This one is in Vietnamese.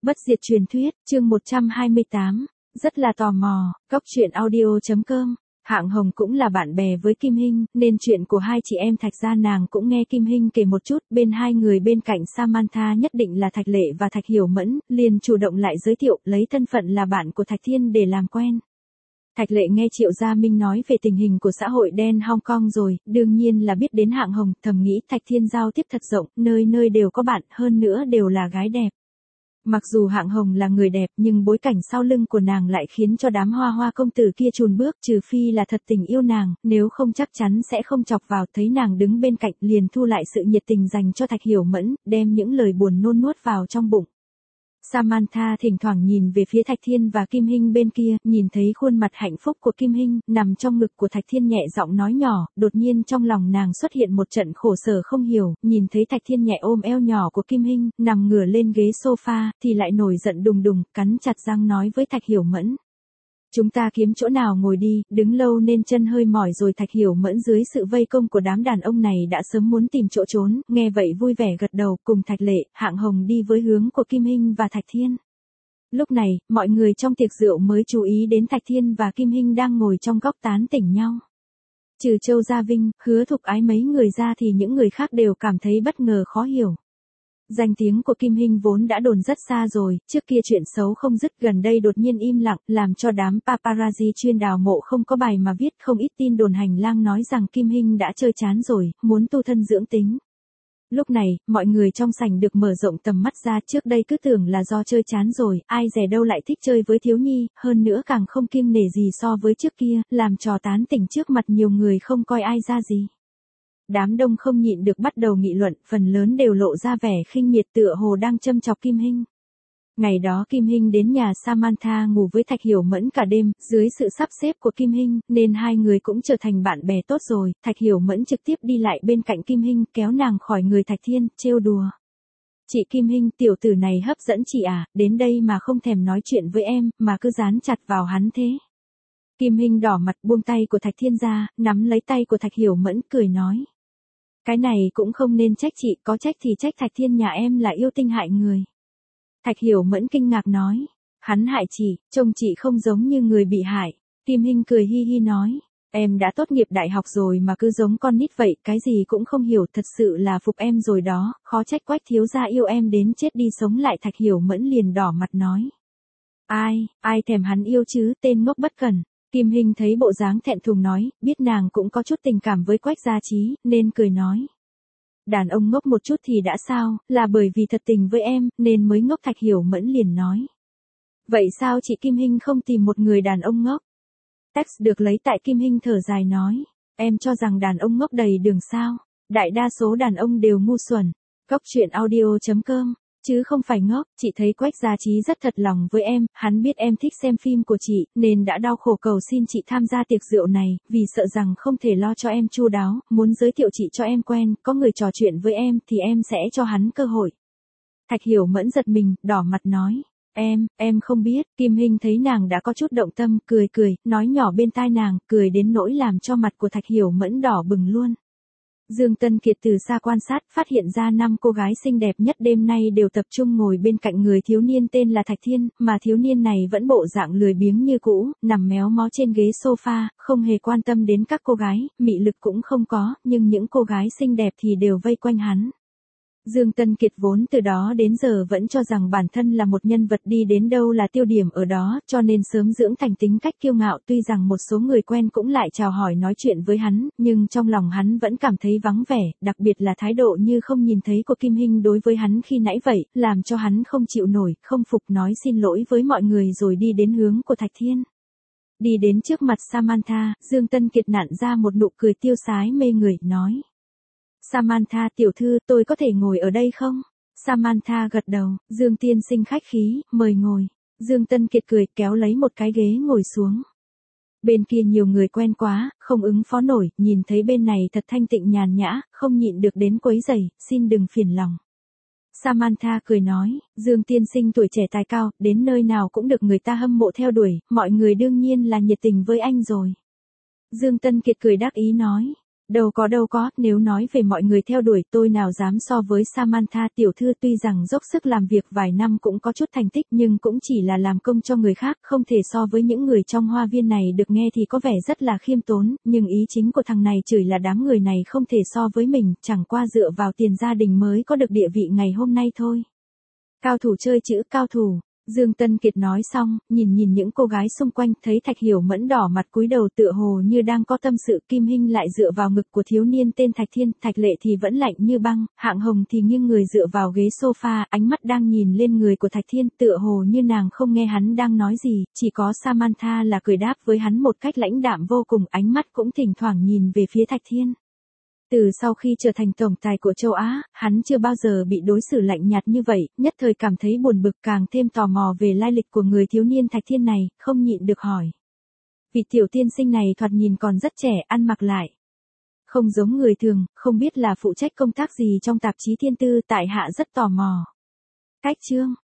Bất diệt truyền thuyết, chương 128, rất là tò mò, Cóc truyện audio.com. Hạng Hồng cũng là bạn bè với Kim Hinh, nên chuyện của hai chị em Thạch gia nàng cũng nghe Kim Hinh kể một chút. Bên hai người bên cạnh Samantha nhất định là Thạch Lệ và Thạch Hiểu Mẫn, liền chủ động lại giới thiệu, lấy thân phận là bạn của Thạch Thiên để làm quen. Thạch Lệ nghe Triệu Gia Minh nói về tình hình của xã hội đen Hong Kong rồi, đương nhiên là biết đến Hạng Hồng, thầm nghĩ Thạch Thiên giao tiếp thật rộng, nơi nơi đều có bạn, hơn nữa đều là gái đẹp. Mặc dù Hạng Hồng là người đẹp nhưng bối cảnh sau lưng của nàng lại khiến cho đám hoa hoa công tử kia chùn bước, trừ phi là thật tình yêu nàng, nếu không chắc chắn sẽ không chọc vào. Thấy nàng đứng bên cạnh liền thu lại sự nhiệt tình dành cho Thạch Hiểu Mẫn, đem những lời buồn nôn nuốt vào trong bụng. Samantha thỉnh thoảng nhìn về phía Thạch Thiên và Kim Hinh bên kia, nhìn thấy khuôn mặt hạnh phúc của Kim Hinh, nằm trong ngực của Thạch Thiên nhẹ giọng nói nhỏ, đột nhiên trong lòng nàng xuất hiện một trận khổ sở không hiểu, nhìn thấy Thạch Thiên nhẹ ôm eo nhỏ của Kim Hinh, nằm ngửa lên ghế sofa, thì lại nổi giận đùng đùng, cắn chặt răng nói với Thạch Hiểu Mẫn. Chúng ta kiếm chỗ nào ngồi đi, đứng lâu nên chân hơi mỏi rồi. Thạch Hiểu Mẫn dưới sự vây công của đám đàn ông này đã sớm muốn tìm chỗ trốn, nghe vậy vui vẻ gật đầu, cùng Thạch Lệ, Hạng Hồng đi với hướng của Kim Hinh và Thạch Thiên. Lúc này, mọi người trong tiệc rượu mới chú ý đến Thạch Thiên và Kim Hinh đang ngồi trong góc tán tỉnh nhau. Trừ Châu Gia Vinh, Hứa Thục Ái mấy người ra thì những người khác đều cảm thấy bất ngờ khó hiểu. Danh tiếng của Kim Hinh vốn đã đồn rất xa rồi, trước kia chuyện xấu không dứt, gần đây đột nhiên im lặng, làm cho đám paparazzi chuyên đào mộ không có bài mà viết, không ít tin đồn hành lang nói rằng Kim Hinh đã chơi chán rồi, muốn tu thân dưỡng tính. Lúc này, mọi người trong sảnh được mở rộng tầm mắt ra, trước đây cứ tưởng là do chơi chán rồi, ai dè đâu lại thích chơi với thiếu nhi, hơn nữa càng không kiêng nể gì so với trước kia, làm trò tán tỉnh trước mặt nhiều người không coi ai ra gì. Đám đông không nhịn được bắt đầu nghị luận, phần lớn đều lộ ra vẻ khinh miệt tựa hồ đang châm chọc Kim Hinh. Ngày đó Kim Hinh đến nhà Samantha ngủ với Thạch Hiểu Mẫn cả đêm, dưới sự sắp xếp của Kim Hinh, nên hai người cũng trở thành bạn bè tốt rồi. Thạch Hiểu Mẫn trực tiếp đi lại bên cạnh Kim Hinh, kéo nàng khỏi người Thạch Thiên, trêu đùa. Chị Kim Hinh, tiểu tử này hấp dẫn chị à, đến đây mà không thèm nói chuyện với em, mà cứ dán chặt vào hắn thế. Kim Hinh đỏ mặt buông tay của Thạch Thiên ra, nắm lấy tay của Thạch Hiểu Mẫn, cười nói. Cái này cũng không nên trách chị, có trách thì trách Thạch Thiên nhà em là yêu tinh hại người. Thạch Hiểu Mẫn kinh ngạc nói, hắn hại chị, trông chị không giống như người bị hại. Kim Hinh cười hi hi nói, em đã tốt nghiệp đại học rồi mà cứ giống con nít vậy, cái gì cũng không hiểu, thật sự là phục em rồi đó, khó trách Quách thiếu gia yêu em đến chết đi sống lại. Thạch Hiểu Mẫn liền đỏ mặt nói, ai thèm hắn yêu chứ, tên ngốc bất cẩn. Kim Hinh thấy bộ dáng thẹn thùng nói, biết nàng cũng có chút tình cảm với Quách Gia Trí, nên cười nói. Đàn ông ngốc một chút thì đã sao, là bởi vì thật tình với em, nên mới ngốc. Thạch Hiểu Mẫn liền nói. Vậy sao chị Kim Hinh không tìm một người đàn ông ngốc? Text được lấy tại Kim Hinh thở dài nói, em cho rằng đàn ông ngốc đầy đường sao, đại đa số đàn ông đều ngu xuẩn. Cóc truyện audio.com. Chứ không phải ngốc, chị thấy Quách Gia Trí rất thật lòng với em, hắn biết em thích xem phim của chị, nên đã đau khổ cầu xin chị tham gia tiệc rượu này, vì sợ rằng không thể lo cho em chu đáo, muốn giới thiệu chị cho em quen, có người trò chuyện với em thì em sẽ cho hắn cơ hội. Thạch Hiểu Mẫn giật mình, đỏ mặt nói, em không biết. Kim Hinh thấy nàng đã có chút động tâm, cười, nói nhỏ bên tai nàng, cười đến nỗi làm cho mặt của Thạch Hiểu Mẫn đỏ bừng luôn. Dương Tân Kiệt từ xa quan sát, phát hiện ra 5 cô gái xinh đẹp nhất đêm nay đều tập trung ngồi bên cạnh người thiếu niên tên là Thạch Thiên, mà thiếu niên này vẫn bộ dạng lười biếng như cũ, nằm méo mó trên ghế sofa, không hề quan tâm đến các cô gái, mị lực cũng không có, nhưng những cô gái xinh đẹp thì đều vây quanh hắn. Dương Tân Kiệt vốn từ đó đến giờ vẫn cho rằng bản thân là một nhân vật đi đến đâu là tiêu điểm ở đó, cho nên sớm dưỡng thành tính cách kiêu ngạo. Tuy rằng một số người quen cũng lại chào hỏi nói chuyện với hắn, nhưng trong lòng hắn vẫn cảm thấy vắng vẻ, đặc biệt là thái độ như không nhìn thấy của Kim Hinh đối với hắn khi nãy vậy, làm cho hắn không chịu nổi, không phục nói xin lỗi với mọi người rồi đi đến hướng của Thạch Thiên. Đi đến trước mặt Samantha, Dương Tân Kiệt nặn ra một nụ cười tiêu sái mê người, nói. Samantha tiểu thư, tôi có thể ngồi ở đây không? Samantha gật đầu, Dương tiên sinh khách khí, mời ngồi. Dương Tân Kiệt cười, kéo lấy một cái ghế ngồi xuống. Bên kia nhiều người quen quá, không ứng phó nổi, nhìn thấy bên này thật thanh tịnh nhàn nhã, không nhịn được đến quấy rầy, xin đừng phiền lòng. Samantha cười nói, Dương tiên sinh tuổi trẻ tài cao, đến nơi nào cũng được người ta hâm mộ theo đuổi, mọi người đương nhiên là nhiệt tình với anh rồi. Dương Tân Kiệt cười đắc ý nói. Đâu có, nếu nói về mọi người theo đuổi tôi nào dám so với Samantha tiểu thư, tuy rằng dốc sức làm việc vài năm cũng có chút thành tích nhưng cũng chỉ là làm công cho người khác, không thể so với những người trong hoa viên này. Được nghe thì có vẻ rất là khiêm tốn, nhưng ý chính của thằng này chửi là đám người này không thể so với mình, chẳng qua dựa vào tiền gia đình mới có được địa vị ngày hôm nay thôi. Cao thủ chơi chữ cao thủ. Dương Tân Kiệt nói xong, nhìn những cô gái xung quanh, thấy Thạch Hiểu Mẫn đỏ mặt cúi đầu tựa hồ như đang có tâm sự. Kim Hinh lại dựa vào ngực của thiếu niên tên Thạch Thiên, Thạch Lệ thì vẫn lạnh như băng, Hạng Hồng thì nghiêng người dựa vào ghế sofa, ánh mắt đang nhìn lên người của Thạch Thiên, tựa hồ như nàng không nghe hắn đang nói gì, chỉ có Samantha là cười đáp với hắn một cách lãnh đạm vô cùng, ánh mắt cũng thỉnh thoảng nhìn về phía Thạch Thiên. Từ sau khi trở thành tổng tài của châu Á, hắn chưa bao giờ bị đối xử lạnh nhạt như vậy, nhất thời cảm thấy buồn bực, càng thêm tò mò về lai lịch của người thiếu niên Thạch Thiên này, không nhịn được hỏi. Vị tiểu tiên sinh này thoạt nhìn còn rất trẻ, ăn mặc lại không giống người thường, không biết là phụ trách công tác gì trong tạp chí Thiên Tư, tại hạ rất tò mò. Cách chương